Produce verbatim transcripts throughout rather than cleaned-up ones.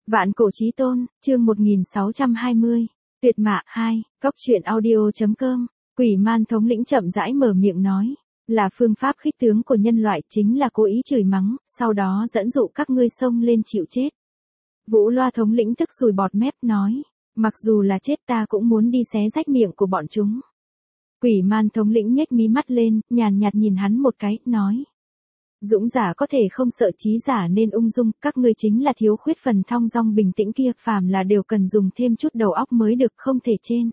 Vạn cổ chí tôn, chương một nghìn sáu trăm hai mươi. Tuyệt mạ hai, cóc truyện audio.com. Quỷ man thống lĩnh chậm rãi mở miệng nói, là phương pháp khích tướng của nhân loại, chính là cố ý chửi mắng, sau đó dẫn dụ các ngươi xông lên chịu chết. Vũ Loa thống lĩnh tức sùi bọt mép nói, mặc dù là chết ta cũng muốn đi xé rách miệng của bọn chúng. Quỷ man thống lĩnh nhếch mí mắt lên, nhàn nhạt nhìn hắn một cái, nói. Dũng giả có thể không sợ, trí giả nên ung dung, các ngươi chính là thiếu khuyết phần thong dong bình tĩnh kia, phàm là đều cần dùng thêm chút đầu óc mới được, không thể trên.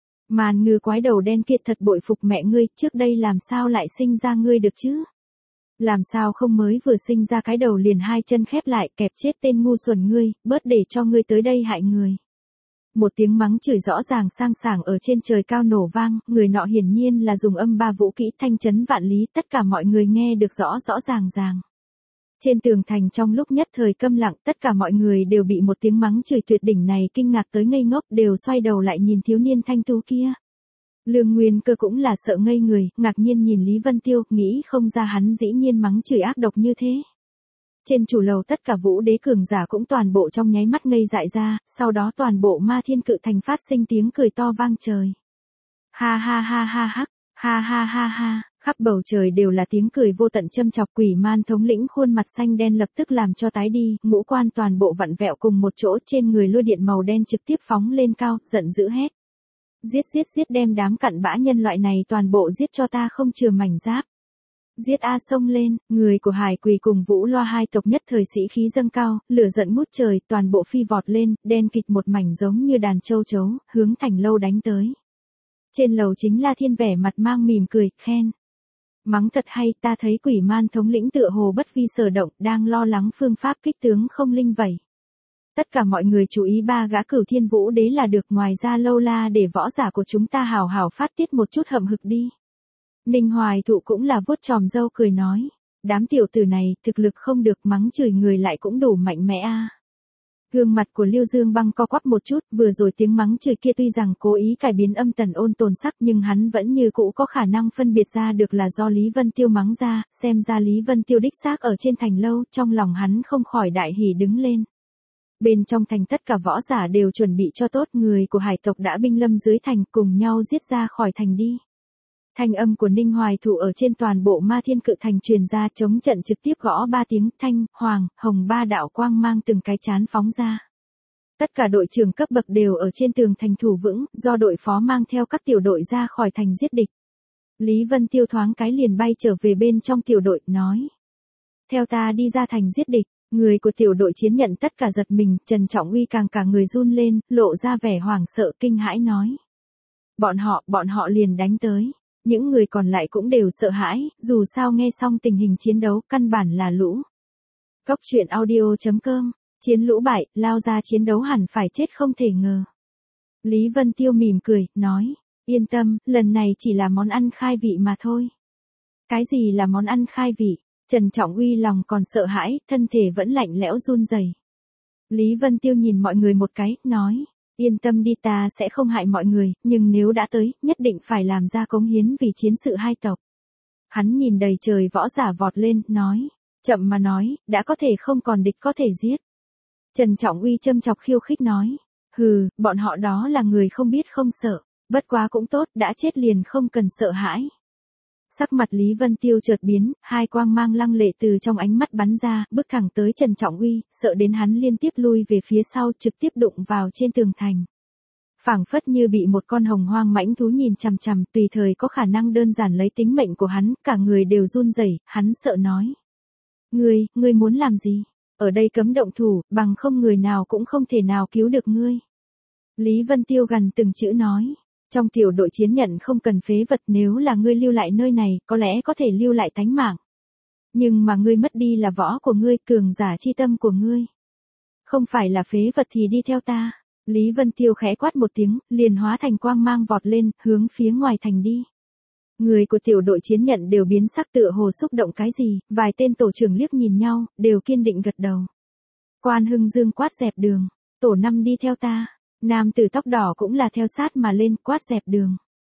Màn ngư quái đầu đen kia thật bội phục mẹ ngươi, trước đây làm sao lại sinh ra ngươi được chứ? Làm sao không mới vừa sinh ra cái đầu liền hai chân khép lại, kẹp chết tên ngu xuẩn ngươi, bớt để cho ngươi tới đây hại người. Một tiếng mắng chửi rõ ràng sang sảng ở trên trời cao nổ vang, người nọ hiển nhiên là dùng âm ba vũ kỹ thanh chấn vạn lý, tất cả mọi người nghe được rõ rõ ràng ràng. Trên tường thành trong lúc nhất thời câm lặng, tất cả mọi người đều bị một tiếng mắng chửi tuyệt đỉnh này kinh ngạc tới ngây ngốc, đều xoay đầu lại nhìn thiếu niên thanh tú kia. Lương Nguyên Cơ cũng là sợ ngây người, ngạc nhiên nhìn Lý Vân Tiêu, nghĩ không ra hắn dĩ nhiên mắng chửi ác độc như thế. Trên chủ lầu tất cả vũ đế cường giả cũng toàn bộ trong nháy mắt ngây dại ra, sau đó toàn bộ ma thiên cự thành phát sinh tiếng cười to vang trời. Ha ha ha ha ha, ha ha ha ha, khắp bầu trời đều là tiếng cười vô tận châm chọc. Quỷ man thống lĩnh khuôn mặt xanh đen lập tức làm cho tái đi, ngũ quan toàn bộ vặn vẹo cùng một chỗ, trên người lôi điện màu đen trực tiếp phóng lên cao, giận dữ hét. Giết giết giết, đem đám cặn bã nhân loại này toàn bộ giết cho ta không chừa mảnh giáp. Giết A xông lên, người của Hải Quỳ cùng Vũ Loa hai tộc nhất thời sĩ khí dâng cao, lửa giận ngút trời, toàn bộ phi vọt lên, đen kịt một mảnh giống như đàn châu chấu, hướng thành lâu đánh tới. Trên lầu chính La Thiên vẻ mặt mang mỉm cười, khen. Mắng thật hay, ta thấy quỷ man thống lĩnh tựa hồ bất vi sở động, đang lo lắng phương pháp kích tướng không linh vậy. Tất cả mọi người chú ý ba gã cửu thiên vũ đế là được, ngoài ra lâu la để võ giả của chúng ta hào hào phát tiết một chút hậm hực đi. Ninh Hoài Thụ cũng là vuốt tròm râu cười nói, đám tiểu tử này thực lực không được, mắng chửi người lại cũng đủ mạnh mẽ a. À. Gương mặt của Liêu Dương Băng co quắp một chút, vừa rồi tiếng mắng chửi kia tuy rằng cố ý cải biến âm tần ôn tồn sắc, nhưng hắn vẫn như cũ có khả năng phân biệt ra được là do Lý Vân Tiêu mắng ra, xem ra Lý Vân Tiêu đích xác ở trên thành lâu, trong lòng hắn không khỏi đại hỉ đứng lên. Bên trong thành tất cả võ giả đều chuẩn bị cho tốt, người của hải tộc đã binh lâm dưới thành, cùng nhau giết ra khỏi thành đi. Thanh âm của Ninh Hoài Thụ ở trên toàn bộ ma thiên cự thành truyền ra, chống trận trực tiếp gõ ba tiếng, thanh, hoàng, hồng ba đạo quang mang từng cái chán phóng ra. Tất cả đội trưởng cấp bậc đều ở trên tường thành thủ vững, do đội phó mang theo các tiểu đội ra khỏi thành giết địch. Lý Vân Tiêu thoáng cái liền bay trở về bên trong tiểu đội, nói. Theo ta đi ra thành giết địch. Người của tiểu đội chiến nhận tất cả giật mình, Trần Trọng Uy càng cả người run lên, lộ ra vẻ hoảng sợ kinh hãi nói. Bọn họ, bọn họ liền đánh tới. Những người còn lại cũng đều sợ hãi, dù sao nghe xong tình hình chiến đấu, căn bản là lũ. Cóc truyện audio.com, chiến lũ bại, lao ra chiến đấu hẳn phải chết không thể ngờ. Lý Vân Tiêu mỉm cười, nói, yên tâm, lần này chỉ là món ăn khai vị mà thôi. Cái gì là món ăn khai vị? Trần Trọng Uy lòng còn sợ hãi, thân thể vẫn lạnh lẽo run rẩy. Lý Vân Tiêu nhìn mọi người một cái, nói, yên tâm đi, ta sẽ không hại mọi người, nhưng nếu đã tới, nhất định phải làm ra cống hiến vì chiến sự hai tộc. Hắn nhìn đầy trời võ giả vọt lên, nói, chậm mà nói, đã có thể không còn địch có thể giết. Trần Trọng Uy châm chọc khiêu khích nói, hừ, bọn họ đó là người không biết không sợ, bất quá cũng tốt, đã chết liền không cần sợ hãi. Sắc mặt Lý Vân Tiêu chợt biến, hai quang mang lăng lệ từ trong ánh mắt bắn ra, bước thẳng tới Trần Trọng Uy, sợ đến hắn liên tiếp lui về phía sau, trực tiếp đụng vào trên tường thành. Phảng phất như bị một con hồng hoang mãnh thú nhìn chằm chằm, tùy thời có khả năng đơn giản lấy tính mệnh của hắn, cả người đều run rẩy, hắn sợ nói. Ngươi, ngươi muốn làm gì? Ở đây cấm động thủ, bằng không người nào cũng không thể nào cứu được ngươi. Lý Vân Tiêu gần từng chữ nói. Trong tiểu đội chiến nhận không cần phế vật, nếu là ngươi lưu lại nơi này, có lẽ có thể lưu lại tánh mạng. Nhưng mà ngươi mất đi là võ của ngươi, cường giả chi tâm của ngươi. Không phải là phế vật thì đi theo ta. Lý Vân Tiêu khẽ quát một tiếng, liền hóa thành quang mang vọt lên, hướng phía ngoài thành đi. Người của tiểu đội chiến nhận đều biến sắc, tựa hồ xúc động cái gì, vài tên tổ trưởng liếc nhìn nhau, đều kiên định gật đầu. Quan Hưng Dương quát dẹp đường, tổ năm đi theo ta. Nam tử tóc đỏ cũng là theo sát mà lên, quát dẹp đường.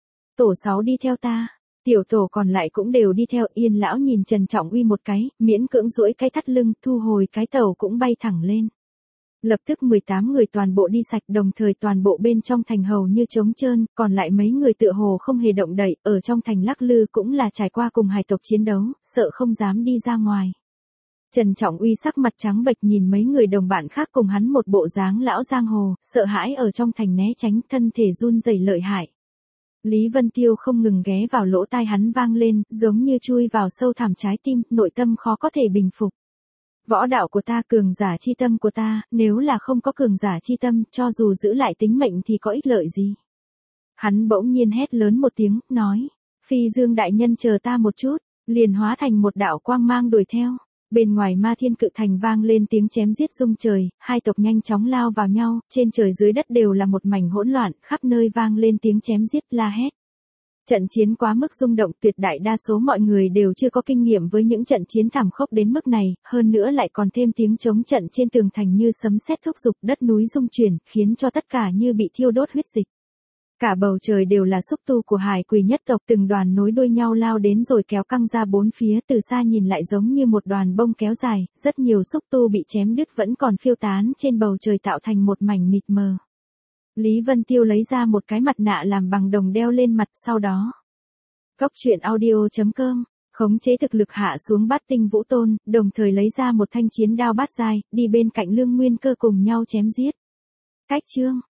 Tổ sáu đi theo ta. Tiểu tổ còn lại cũng đều đi theo. Yên lão nhìn Trần Trọng Uy một cái, miễn cưỡng duỗi cái thắt lưng, thu hồi cái tàu cũng bay thẳng lên. Lập tức mười tám người toàn bộ đi sạch, đồng thời toàn bộ bên trong thành hầu như trống trơn, còn lại mấy người tựa hồ không hề động đậy, ở trong thành lắc lư cũng là trải qua cùng hải tộc chiến đấu, sợ không dám đi ra ngoài. Trần Trọng Uy sắc mặt trắng bệch nhìn mấy người đồng bạn khác cùng hắn một bộ dáng lão giang hồ, sợ hãi ở trong thành né tránh, thân thể run rẩy lợi hại. Lý Vân Tiêu không ngừng ghé vào lỗ tai hắn vang lên, giống như chui vào sâu thẳm trái tim, nội tâm khó có thể bình phục. Võ đạo của ta, cường giả chi tâm của ta, nếu là không có cường giả chi tâm, cho dù giữ lại tính mệnh thì có ích lợi gì. Hắn bỗng nhiên hét lớn một tiếng, nói, Phi Dương đại nhân chờ ta một chút, liền hóa thành một đạo quang mang đuổi theo. Bên ngoài Ma Thiên Cự Thành vang lên tiếng chém giết rung trời, hai tộc nhanh chóng lao vào nhau, trên trời dưới đất đều là một mảnh hỗn loạn, khắp nơi vang lên tiếng chém giết la hét. Trận chiến quá mức rung động, tuyệt đại đa số mọi người đều chưa có kinh nghiệm với những trận chiến thảm khốc đến mức này, hơn nữa lại còn thêm tiếng chống trận trên tường thành như sấm sét thúc giục, đất núi rung chuyển, khiến cho tất cả như bị thiêu đốt huyết dịch. Cả bầu trời đều là xúc tu của hải quỷ nhất tộc, từng đoàn nối đuôi nhau lao đến rồi kéo căng ra bốn phía, từ xa nhìn lại giống như một đoàn bông kéo dài, rất nhiều xúc tu bị chém đứt vẫn còn phiêu tán trên bầu trời tạo thành một mảnh mịt mờ. Lý Vân Tiêu lấy ra một cái mặt nạ làm bằng đồng đeo lên mặt, sau đó. Góc truyện audio chấm com, khống chế thực lực hạ xuống bát tinh vũ tôn, đồng thời lấy ra một thanh chiến đao bát giai, đi bên cạnh Lương Nguyên Cơ cùng nhau chém giết. Cách chương